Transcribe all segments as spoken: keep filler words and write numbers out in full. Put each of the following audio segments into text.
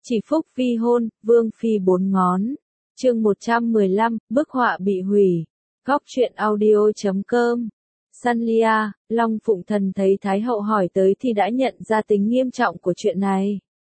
Chỉ phúc vi hôn, vương phi bốn ngón. Chương một trăm mười lăm, bức họa bị hủy. Góc truyện audio chấm com. Sanlia, Long Phụng Thần thấy Thái hậu hỏi tới thì đã nhận ra tính nghiêm trọng của chuyện này.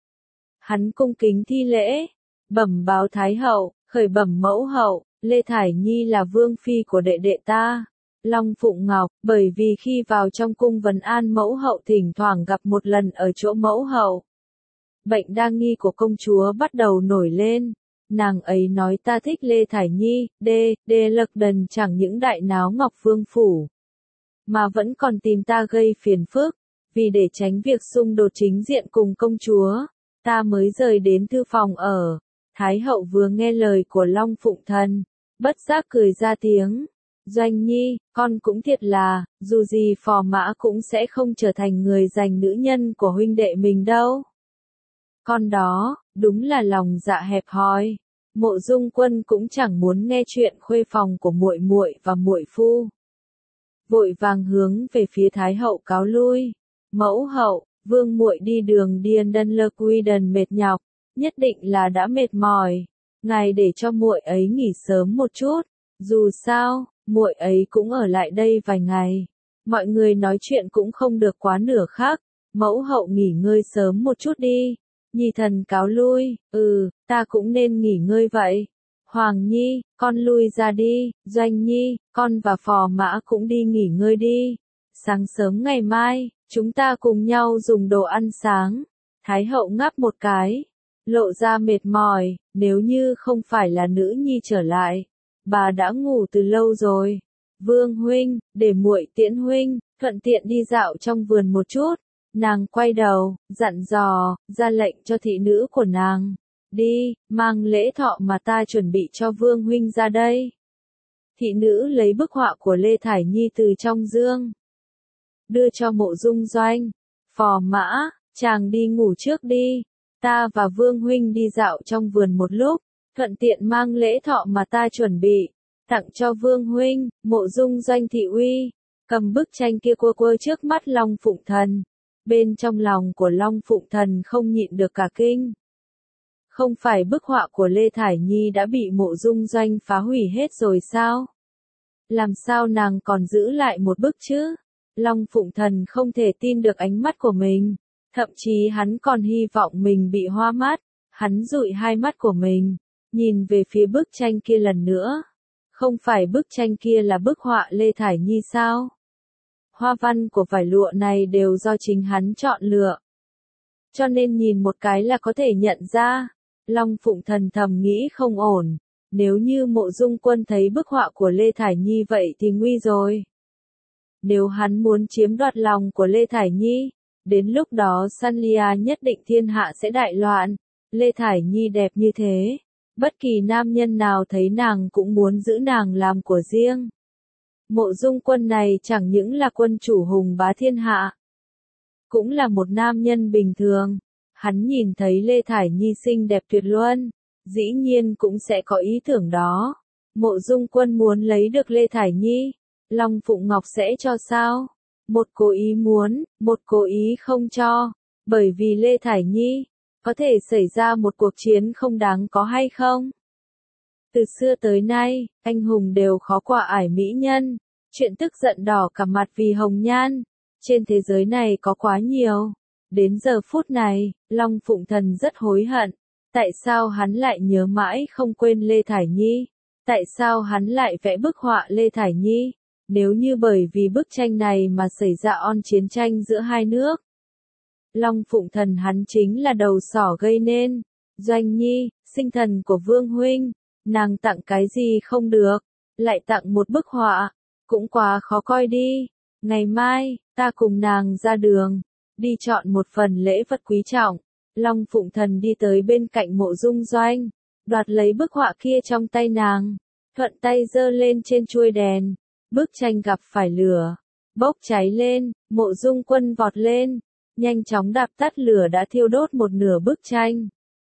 Hắn cung kính thi lễ, bẩm báo Thái hậu, khởi bẩm mẫu hậu, Lê Thải Nhi là vương phi của đệ đệ ta. Long Phụng Ngọc, bởi vì khi vào trong cung vấn an mẫu hậu thỉnh thoảng gặp một lần ở chỗ mẫu hậu. Bệnh đa nghi của công chúa bắt đầu nổi lên. Nàng ấy nói ta thích Lê Thải Nhi, đê, đê lực đần chẳng những đại náo Ngọc Vương Phủ. Mà vẫn còn tìm ta gây phiền phức. Vì để tránh việc xung đột chính diện cùng công chúa, ta mới rời đến thư phòng ở. Thái hậu vừa nghe lời của Long Phụng Thần, bất giác cười ra tiếng. Doanh Nhi, con cũng thiệt là, dù gì Phò Mã cũng sẽ không trở thành người giành nữ nhân của huynh đệ mình đâu. Con đó, đúng là lòng dạ hẹp hòi. Mộ Dung Quân cũng chẳng muốn nghe chuyện khuê phòng của muội muội và muội phu. Vội vàng hướng về phía Thái hậu cáo lui. Mẫu hậu, vương muội đi đường điên đân lơ quy đần mệt nhọc, nhất định là đã mệt mỏi. Ngài để cho muội ấy nghỉ sớm một chút. Dù sao, muội ấy cũng ở lại đây vài ngày. Mọi người nói chuyện cũng không được quá nửa khắc. Mẫu hậu nghỉ ngơi sớm một chút đi. Nhi thần cáo lui, ừ, ta cũng nên nghỉ ngơi vậy. Hoàng Nhi, con lui ra đi, Doanh Nhi, con và Phò Mã cũng đi nghỉ ngơi đi. Sáng sớm ngày mai, chúng ta cùng nhau dùng đồ ăn sáng. Thái hậu ngáp một cái, lộ ra mệt mỏi, nếu như không phải là nữ nhi trở lại, bà đã ngủ từ lâu rồi. Vương huynh, để muội tiễn huynh, thuận tiện đi dạo trong vườn một chút. Nàng quay đầu, dặn dò, ra lệnh cho thị nữ của nàng. Đi, mang lễ thọ mà ta chuẩn bị cho vương huynh ra đây. Thị nữ lấy bức họa của Lê Thải Nhi từ trong dương. Đưa cho Mộ Dung Doanh. Phò Mã, chàng đi ngủ trước đi. Ta và vương huynh đi dạo trong vườn một lúc, thuận tiện mang lễ thọ mà ta chuẩn bị, tặng cho vương huynh. Mộ Dung Doanh thị uy, cầm bức tranh kia quơ quơ trước mắt Long Phụng Thần. Bên trong lòng của Long Phụng Thần không nhịn được cả kinh. Không phải bức họa của Lê Thải Nhi đã bị Mộ Dung Doanh phá hủy hết rồi sao? Làm sao nàng còn giữ lại một bức chứ? Long Phụng Thần không thể tin được ánh mắt của mình. Thậm chí hắn còn hy vọng mình bị hoa mắt. Hắn dụi hai mắt của mình, nhìn về phía bức tranh kia lần nữa. Không phải bức tranh kia là bức họa Lê Thải Nhi sao? Hoa văn của vải lụa này đều do chính hắn chọn lựa. Cho nên nhìn một cái là có thể nhận ra. Long Phụng Thần thầm nghĩ không ổn. Nếu như Mộ Dung Quân thấy bức họa của Lê Thải Nhi vậy thì nguy rồi. Nếu hắn muốn chiếm đoạt lòng của Lê Thải Nhi, đến lúc đó Sanlia nhất định thiên hạ sẽ đại loạn. Lê Thải Nhi đẹp như thế, bất kỳ nam nhân nào thấy nàng cũng muốn giữ nàng làm của riêng. Mộ Dung Quân này chẳng những là quân chủ hùng bá thiên hạ, cũng là một nam nhân bình thường. Hắn nhìn thấy Lê Thải Nhi xinh đẹp tuyệt luân, dĩ nhiên cũng sẽ có ý tưởng đó. Mộ Dung Quân muốn lấy được Lê Thải Nhi, Long Phụng Ngọc sẽ cho sao? Một cố ý muốn, một cố ý không cho. Bởi vì Lê Thải Nhi, có thể xảy ra một cuộc chiến không đáng có hay không? Từ xưa tới nay, anh hùng đều khó qua ải mỹ nhân. Chuyện tức giận đỏ cả mặt vì hồng nhan. Trên thế giới này có quá nhiều. Đến giờ phút này, Long Phụng Thần rất hối hận. Tại sao hắn lại nhớ mãi không quên Lê Thải Nhi? Tại sao hắn lại vẽ bức họa Lê Thải Nhi? Nếu như bởi vì bức tranh này mà xảy ra on chiến tranh giữa hai nước. Long Phụng Thần hắn chính là đầu sỏ gây nên. Doanh Nhi, sinh thần của Vương huynh, nàng tặng cái gì không được, lại tặng một bức họa, cũng quá khó coi đi. Ngày mai, ta cùng nàng ra đường, đi chọn một phần lễ vật quý trọng. Long Phụng Thần đi tới bên cạnh Mộ Dung Doanh, đoạt lấy bức họa kia trong tay nàng, thuận tay giơ lên trên chuôi đèn. Bức tranh gặp phải lửa, bốc cháy lên. Mộ Dung Quân vọt lên, nhanh chóng đạp tắt lửa đã thiêu đốt một nửa bức tranh.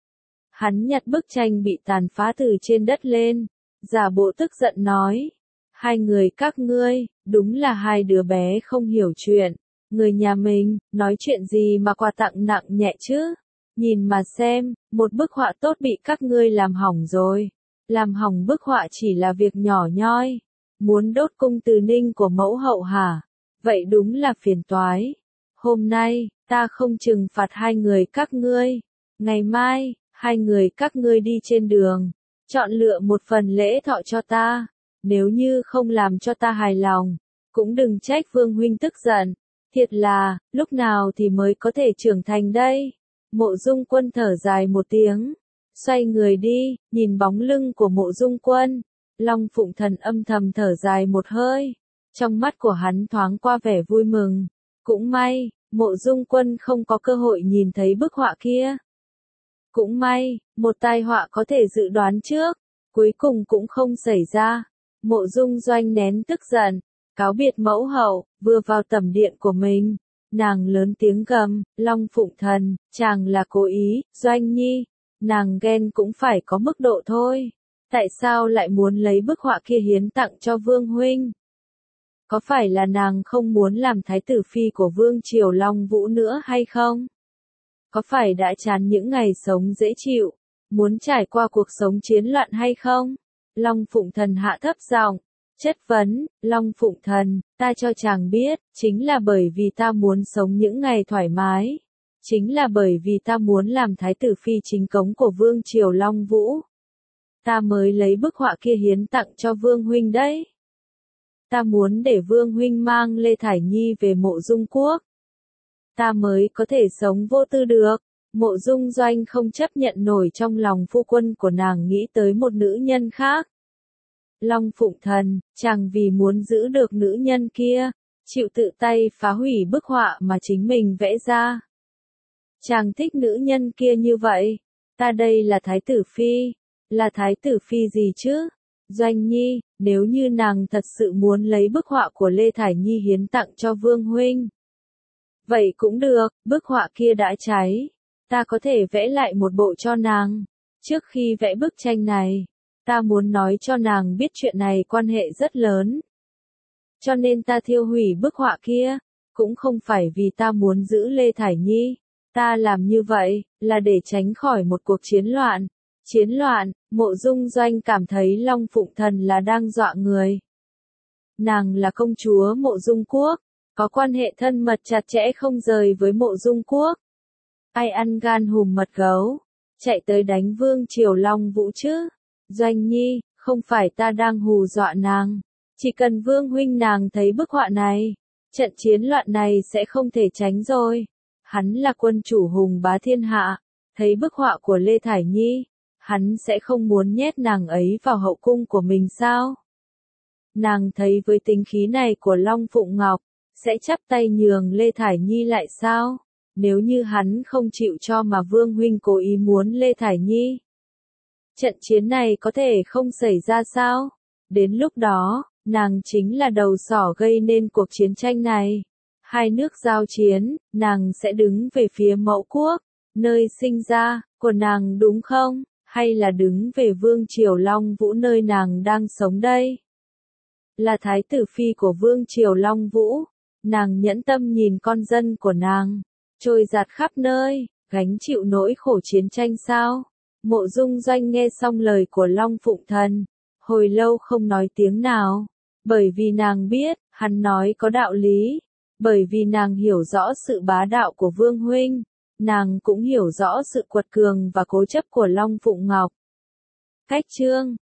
Hắn nhặt bức tranh bị tàn phá từ trên đất lên, giả bộ tức giận nói. Hai người các ngươi, đúng là hai đứa bé không hiểu chuyện. Người nhà mình, nói chuyện gì mà quà tặng nặng nhẹ chứ? nhìn mà xem, một bức họa tốt bị các ngươi làm hỏng rồi. Làm hỏng bức họa chỉ là việc nhỏ nhoi. Muốn đốt cung từ ninh của mẫu hậu hả? Vậy đúng là phiền toái. Hôm nay, ta không trừng phạt hai người các ngươi. Ngày mai, hai người các ngươi đi trên đường, chọn lựa một phần lễ thọ cho ta. Nếu như không làm cho ta hài lòng, cũng đừng trách Vương huynh tức giận. Thiệt là, lúc nào thì mới có thể trưởng thành đây? Mộ Dung Quân thở dài một tiếng, xoay người đi, nhìn bóng lưng của Mộ Dung Quân. Long Phụng Thần âm thầm thở dài một hơi, trong mắt của hắn thoáng qua vẻ vui mừng. Cũng may, Mộ Dung Quân không có cơ hội nhìn thấy bức họa kia. Cũng may, một tai họa có thể dự đoán trước, cuối cùng cũng không xảy ra. Mộ Dung Doanh nén tức giận, cáo biệt mẫu hậu, vừa vào tẩm điện của mình. Nàng lớn tiếng gầm, Long Phụng Thần, chàng là cố ý, Doanh Nhi. Nàng ghen cũng phải có mức độ thôi. Tại sao lại muốn lấy bức họa kia hiến tặng cho Vương huynh? Có phải là nàng không muốn làm thái tử phi của Vương triều Long Vũ nữa hay không? Có phải đã chán những ngày sống dễ chịu, muốn trải qua cuộc sống chiến loạn hay không? Long Phụng Thần hạ thấp giọng, chất vấn, Long Phụng Thần, ta cho chàng biết, chính là bởi vì ta muốn sống những ngày thoải mái. Chính là bởi vì ta muốn làm thái tử phi chính cống của Vương triều Long Vũ. Ta mới lấy bức họa kia hiến tặng cho Vương huynh đấy. Ta muốn để Vương huynh mang Lê Thải Nhi về Mộ Dung quốc. Ta mới có thể sống vô tư được. Mộ Dung Doanh không chấp nhận nổi trong lòng phu quân của nàng nghĩ tới một nữ nhân khác. Long Phụng Thần, chàng vì muốn giữ được nữ nhân kia, chịu tự tay phá hủy bức họa mà chính mình vẽ ra. Chàng thích nữ nhân kia như vậy. Ta đây là thái tử phi. Là thái tử phi gì chứ? Doanh Nhi, nếu như nàng thật sự muốn lấy bức họa của Lê Thải Nhi hiến tặng cho Vương huynh. Vậy cũng được, bức họa kia đã cháy. Ta có thể vẽ lại một bộ cho nàng. Trước khi vẽ bức tranh này, ta muốn nói cho nàng biết chuyện này quan hệ rất lớn. Cho nên ta thiêu hủy bức họa kia, cũng không phải vì ta muốn giữ Lê Thải Nhi. Ta làm như vậy, là để tránh khỏi một cuộc chiến loạn. Chiến loạn, Mộ Dung Doanh cảm thấy Long Phụng Thần là đang dọa người. Nàng là công chúa Mộ Dung quốc, có quan hệ thân mật chặt chẽ không rời với Mộ Dung quốc. Ai ăn gan hùm mật gấu, chạy tới đánh Vương triều Long Vũ chứ? Doanh Nhi, không phải ta đang hù dọa nàng. Chỉ cần Vương huynh nàng thấy bức họa này, trận chiến loạn này sẽ không thể tránh rồi. Hắn là quân chủ hùng bá thiên hạ, thấy bức họa của Lê Thải Nhi, hắn sẽ không muốn nhét nàng ấy vào hậu cung của mình sao? Nàng thấy với tính khí này của Long Phụng Ngọc, sẽ chắp tay nhường Lê Thải Nhi lại sao? Nếu như hắn không chịu cho mà Vương huynh cố ý muốn Lê Thải Nhi, trận chiến này có thể không xảy ra sao? Đến lúc đó, nàng chính là đầu sỏ gây nên cuộc chiến tranh này. Hai nước giao chiến, nàng sẽ đứng về phía mẫu quốc, nơi sinh ra của nàng đúng không? Hay là đứng về Vương triều Long Vũ nơi nàng đang sống đây? Là thái tử phi của Vương triều Long Vũ, nàng nhẫn tâm nhìn con dân của nàng trôi giạt khắp nơi, gánh chịu nỗi khổ chiến tranh sao? Mộ Dung Doanh nghe xong lời của Long Phụng Thần, hồi lâu không nói tiếng nào, bởi vì nàng biết, hắn nói có đạo lý, bởi vì nàng hiểu rõ sự bá đạo của Vương huynh, nàng cũng hiểu rõ sự quật cường và cố chấp của Long Phụng Ngọc. Cách chương